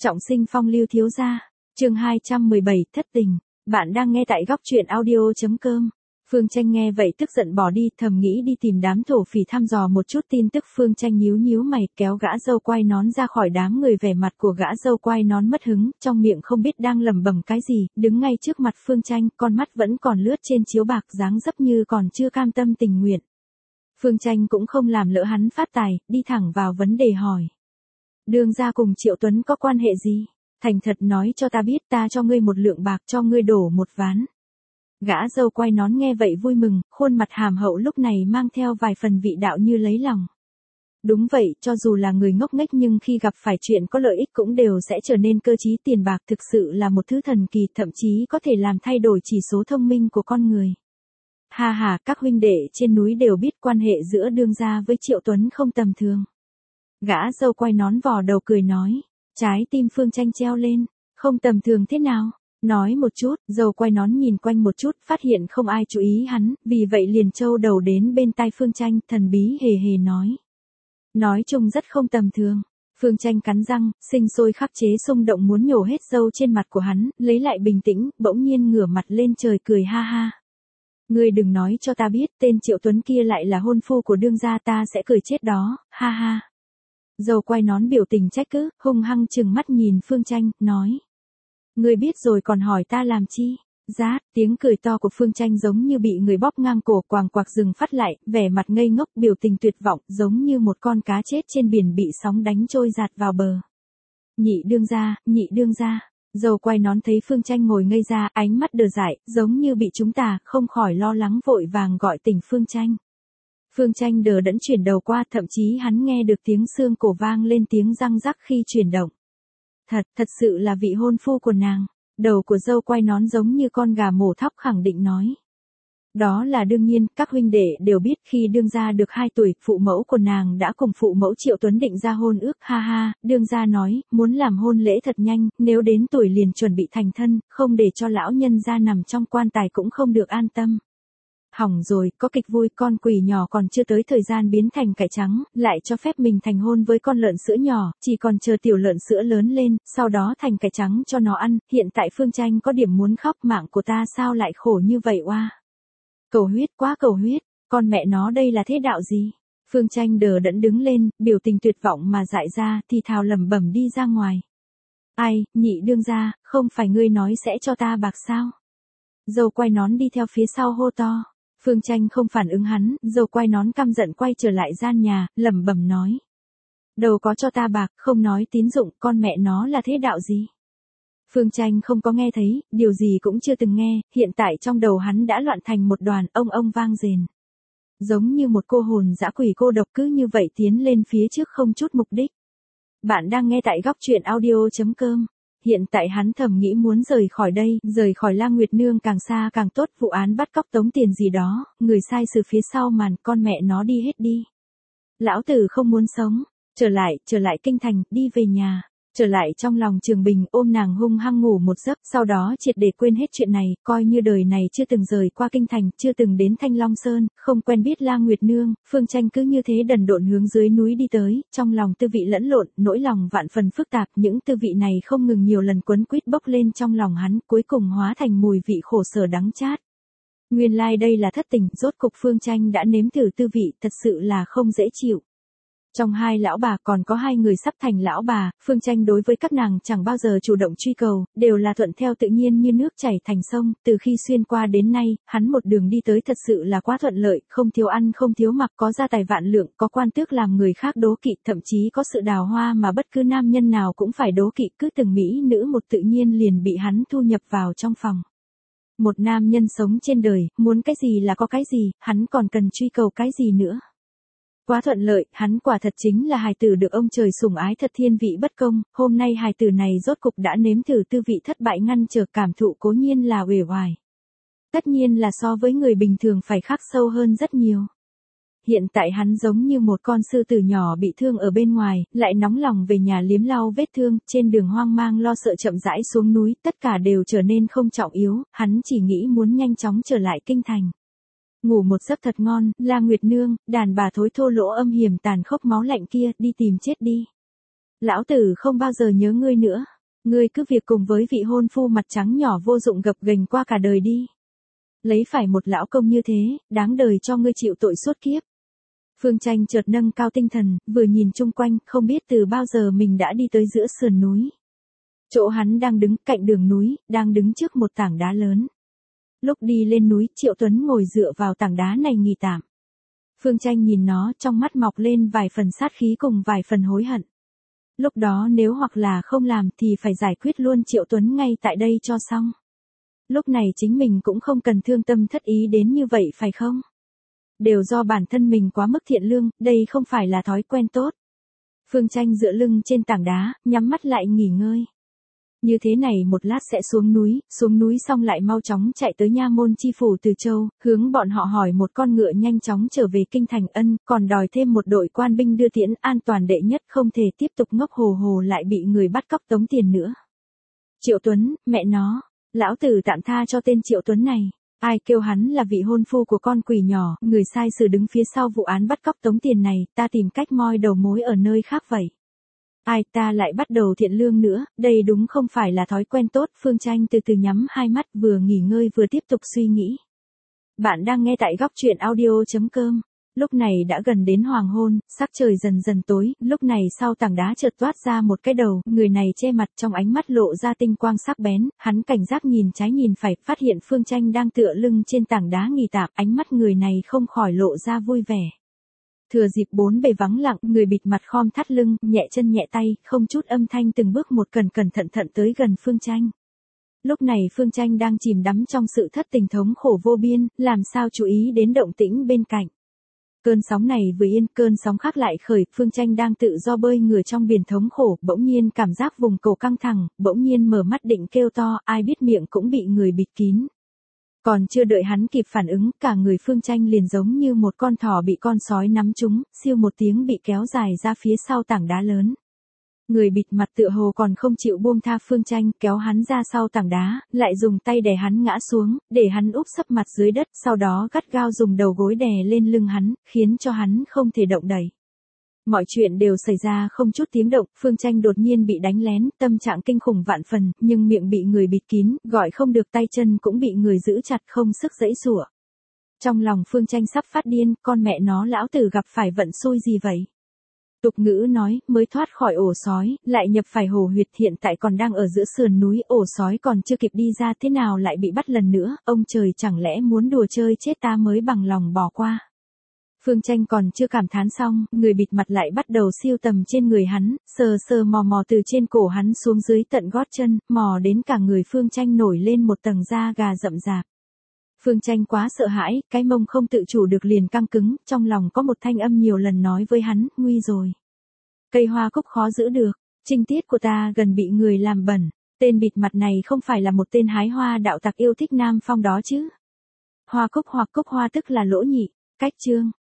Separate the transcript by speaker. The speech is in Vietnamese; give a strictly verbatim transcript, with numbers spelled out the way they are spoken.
Speaker 1: Trọng sinh phong lưu thiếu gia, chương hai trăm mười bảy, thất tình. Bạn đang nghe tại góc truyện audio chấm com. Phương Tranh nghe vậy tức giận bỏ đi, thầm nghĩ đi tìm đám thổ phỉ thăm dò một chút tin tức. Phương Tranh nhíu nhíu mày, kéo gã dâu quai nón ra khỏi đám người. Vẻ mặt của gã dâu quai nón mất hứng, trong miệng không biết đang lẩm bẩm cái gì, đứng ngay trước mặt Phương Tranh, con mắt vẫn còn lướt trên chiếu bạc, dáng dấp như còn chưa cam tâm tình nguyện. Phương Tranh cũng không làm lỡ hắn phát tài, đi thẳng vào vấn đề hỏi. Đường gia cùng Triệu Tuấn có quan hệ gì? Thành thật nói cho ta biết, ta cho ngươi một lượng bạc, cho ngươi đổ một ván. Gã dâu quai nón nghe vậy vui mừng, khuôn mặt hàm hậu lúc này mang theo vài phần vị đạo như lấy lòng. Đúng vậy, cho dù là người ngốc nghếch nhưng khi gặp phải chuyện có lợi ích cũng đều sẽ trở nên cơ trí. Tiền bạc thực sự là một thứ thần kỳ, thậm chí có thể làm thay đổi chỉ số thông minh của con người. Ha ha, các huynh đệ trên núi đều biết quan hệ giữa Đường gia với Triệu Tuấn không tầm thường. Gã dâu quai nón vò đầu cười nói, trái tim Phương Tranh treo lên, không tầm thường thế nào? Nói một chút. Dâu quai nón nhìn quanh một chút, phát hiện không ai chú ý hắn, vì vậy liền trâu đầu đến bên tai Phương Tranh, thần bí hề hề nói. Nói chung rất không tầm thường. Phương Tranh cắn răng, sinh sôi khắc chế xung động muốn nhổ hết râu trên mặt của hắn, lấy lại bình tĩnh, bỗng nhiên ngửa mặt lên trời cười ha ha. Ngươi đừng nói cho ta biết, tên Triệu Tuấn kia lại là hôn phu của Đường gia, ta sẽ cười chết đó, ha ha. Dâu quai nón biểu tình trách cứ, hung hăng trừng mắt nhìn Phương Tranh, nói. Ngươi biết rồi còn hỏi ta làm chi? Rát, tiếng cười to của Phương Tranh giống như bị người bóp ngang cổ, quàng quạc dừng phát lại, vẻ mặt ngây ngốc, biểu tình tuyệt vọng, giống như một con cá chết trên biển bị sóng đánh trôi giạt vào bờ. Nhị Đường gia, nhị Đường gia. Dâu quai nón thấy Phương Tranh ngồi ngây ra, ánh mắt đờ dại, giống như bị trúng tà, không khỏi lo lắng vội vàng gọi tỉnh Phương Tranh. Phương Tranh đờ đẫn chuyển đầu qua, thậm chí hắn nghe được tiếng xương cổ vang lên tiếng răng rắc khi chuyển động. Thật, thật sự là vị hôn phu của nàng. Đầu của dâu quai nón giống như con gà mổ thóc khẳng định nói. Đó là đương nhiên, các huynh đệ đều biết khi Đường gia được hai tuổi, phụ mẫu của nàng đã cùng phụ mẫu Triệu Tuấn định ra hôn ước, ha ha. Đường gia nói, muốn làm hôn lễ thật nhanh, nếu đến tuổi liền chuẩn bị thành thân, không để cho lão nhân gia nằm trong quan tài cũng không được an tâm. Hỏng rồi, có kịch vui, con quỷ nhỏ còn chưa tới thời gian biến thành cải trắng, lại cho phép mình thành hôn với con lợn sữa nhỏ, chỉ còn chờ tiểu lợn sữa lớn lên, sau đó thành cải trắng cho nó ăn. Hiện tại Phương Tranh có điểm muốn khóc, mạng của ta sao lại khổ như vậy oa. Cầu huyết, quá cầu huyết, con mẹ nó đây là thế đạo gì? Phương Tranh đờ đẫn đứng lên, biểu tình tuyệt vọng mà dại ra, thì thào lẩm bẩm đi ra ngoài. Ai, nhị Đường gia, không phải ngươi nói sẽ cho ta bạc sao? Dâu quai nón đi theo phía sau hô to. Phương Tranh không phản ứng hắn, dâu quai nón căm giận quay trở lại gian nhà, lẩm bẩm nói. Đâu có cho ta bạc, không nói tín dụng, con mẹ nó là thế đạo gì? Phương Tranh không có nghe thấy, điều gì cũng chưa từng nghe, hiện tại trong đầu hắn đã loạn thành một đoàn ông ông vang rền. Giống như một cô hồn dã quỷ cô độc cứ như vậy tiến lên phía trước không chút mục đích. Bạn đang nghe tại góc truyện audio chấm com. Hiện tại hắn thầm nghĩ muốn rời khỏi đây, rời khỏi La Nguyệt Nương càng xa càng tốt, vụ án bắt cóc tống tiền gì đó, người sai sự phía sau màn, con mẹ nó đi hết đi. Lão tử không muốn sống, trở lại, trở lại kinh thành, đi về nhà, trở lại trong lòng Trường Bình, ôm nàng hung hăng ngủ một giấc, sau đó triệt để quên hết chuyện này, coi như đời này chưa từng rời qua kinh thành, chưa từng đến Thanh Long Sơn, không quen biết La Nguyệt Nương. Phương Tranh cứ như thế đần độn hướng dưới núi đi tới, trong lòng tư vị lẫn lộn, nỗi lòng vạn phần phức tạp, những tư vị này không ngừng nhiều lần quấn quýt bốc lên trong lòng hắn, cuối cùng hóa thành mùi vị khổ sở đắng chát. Nguyên lai like đây là thất tình, rốt cục Phương Tranh đã nếm thử tư vị, thật sự là không dễ chịu. Trong hai lão bà còn có hai người sắp thành lão bà, Phương Tranh đối với các nàng chẳng bao giờ chủ động truy cầu, đều là thuận theo tự nhiên như nước chảy thành sông, từ khi xuyên qua đến nay, hắn một đường đi tới thật sự là quá thuận lợi, không thiếu ăn không thiếu mặc, có gia tài vạn lượng, có quan tước làm người khác đố kỵ, thậm chí có sự đào hoa mà bất cứ nam nhân nào cũng phải đố kỵ, cứ từng mỹ nữ một tự nhiên liền bị hắn thu nhập vào trong phòng. Một nam nhân sống trên đời, muốn cái gì là có cái gì, hắn còn cần truy cầu cái gì nữa. Quá thuận lợi, hắn quả thật chính là hài tử được ông trời sủng ái thật thiên vị bất công, hôm nay hài tử này rốt cục đã nếm thử tư vị thất bại, ngăn trở cảm thụ cố nhiên là uể oải. Tất nhiên là so với người bình thường phải khắc sâu hơn rất nhiều. Hiện tại hắn giống như một con sư tử nhỏ bị thương ở bên ngoài, lại nóng lòng về nhà liếm lau vết thương, trên đường hoang mang lo sợ chậm rãi xuống núi, tất cả đều trở nên không trọng yếu, hắn chỉ nghĩ muốn nhanh chóng trở lại kinh thành. Ngủ một giấc thật ngon, La Nguyệt Nương, đàn bà thối thô lỗ âm hiểm tàn khốc máu lạnh kia, đi tìm chết đi. Lão tử không bao giờ nhớ ngươi nữa. Ngươi cứ việc cùng với vị hôn phu mặt trắng nhỏ vô dụng gập ghềnh qua cả đời đi. Lấy phải một lão công như thế, đáng đời cho ngươi chịu tội suốt kiếp. Phương Tranh chợt nâng cao tinh thần, vừa nhìn chung quanh, không biết từ bao giờ mình đã đi tới giữa sườn núi. Chỗ hắn đang đứng cạnh đường núi, đang đứng trước một tảng đá lớn. Lúc đi lên núi, Triệu Tuấn ngồi dựa vào tảng đá này nghỉ tạm. Phương Tranh nhìn nó, trong mắt mọc lên vài phần sát khí cùng vài phần hối hận. Lúc đó nếu hoặc là không làm thì phải giải quyết luôn Triệu Tuấn ngay tại đây cho xong. Lúc này chính mình cũng không cần thương tâm thất ý đến như vậy phải không? Đều do bản thân mình quá mức thiện lương, đây không phải là thói quen tốt. Phương Tranh dựa lưng trên tảng đá, nhắm mắt lại nghỉ ngơi. Như thế này một lát sẽ xuống núi, xuống núi xong lại mau chóng chạy tới nha môn chi phủ Từ Châu, hướng bọn họ hỏi một con ngựa nhanh chóng trở về kinh thành ân, còn đòi thêm một đội quan binh đưa tiễn an toàn đệ nhất, không thể tiếp tục ngốc hồ hồ lại bị người bắt cóc tống tiền nữa. Triệu Tuấn, mẹ nó, lão tử tạm tha cho tên Triệu Tuấn này. Ai kêu hắn là vị hôn phu của con quỷ nhỏ, người sai sử đứng phía sau vụ án bắt cóc tống tiền này, ta tìm cách moi đầu mối ở nơi khác vậy. Ai ta lại bắt đầu thiện lương nữa, đây đúng không phải là thói quen tốt. Phương Tranh từ từ nhắm hai mắt vừa nghỉ ngơi vừa tiếp tục suy nghĩ. Bạn đang nghe tại góc truyện audio.com. Lúc này đã gần đến hoàng hôn, sắc trời dần dần tối, lúc này sau tảng đá chợt toát ra một cái đầu, người này che mặt trong ánh mắt lộ ra tinh quang sắc bén, hắn cảnh giác nhìn trái nhìn phải, phát hiện Phương Tranh đang tựa lưng trên tảng đá nghỉ tạm, ánh mắt người này không khỏi lộ ra vui vẻ. Thừa dịp bốn bề vắng lặng, người bịt mặt khom thắt lưng, nhẹ chân nhẹ tay, không chút âm thanh từng bước một cẩn cẩn thận thận tới gần Phương Tranh. Lúc này Phương Tranh đang chìm đắm trong sự thất tình thống khổ vô biên, làm sao chú ý đến động tĩnh bên cạnh. Cơn sóng này vừa yên, cơn sóng khác lại khởi, Phương Tranh đang tự do bơi ngửa trong biển thống khổ, bỗng nhiên cảm giác vùng cổ căng thẳng, bỗng nhiên mở mắt định kêu to, ai biết miệng cũng bị người bịt kín. Còn chưa đợi hắn kịp phản ứng, cả người Phương Tranh liền giống như một con thỏ bị con sói nắm trúng, siêu một tiếng bị kéo dài ra phía sau tảng đá lớn. Người bịt mặt tựa hồ còn không chịu buông tha Phương Tranh, kéo hắn ra sau tảng đá, lại dùng tay đè hắn ngã xuống, để hắn úp sấp mặt dưới đất, sau đó gắt gao dùng đầu gối đè lên lưng hắn, khiến cho hắn không thể động đậy. Mọi chuyện đều xảy ra không chút tiếng động, Phương Tranh đột nhiên bị đánh lén, tâm trạng kinh khủng vạn phần, nhưng miệng bị người bịt kín, gọi không được, tay chân cũng bị người giữ chặt không sức giãy giụa. Trong lòng Phương Tranh sắp phát điên, con mẹ nó lão tử gặp phải vận xui gì vậy? Tục ngữ nói, mới thoát khỏi ổ sói, lại nhập phải hồ huyệt, hiện tại còn đang ở giữa sườn núi, ổ sói còn chưa kịp đi ra, thế nào lại bị bắt lần nữa, ông trời chẳng lẽ muốn đùa chơi chết ta mới bằng lòng bỏ qua. Phương Tranh còn chưa cảm thán xong, người bịt mặt lại bắt đầu siêu tầm trên người hắn, sờ sờ mò mò từ trên cổ hắn xuống dưới tận gót chân, mò đến cả người Phương Tranh nổi lên một tầng da gà rậm rạp. Phương Tranh quá sợ hãi, cái mông không tự chủ được liền căng cứng, trong lòng có một thanh âm nhiều lần nói với hắn, nguy rồi. Cây hoa cúc khó giữ được, trinh tiết của ta gần bị người làm bẩn, tên bịt mặt này không phải là một tên hái hoa đạo tặc yêu thích Nam Phong đó chứ. Hoa cúc hoặc cúc hoa tức là lỗ nhị, cách chương.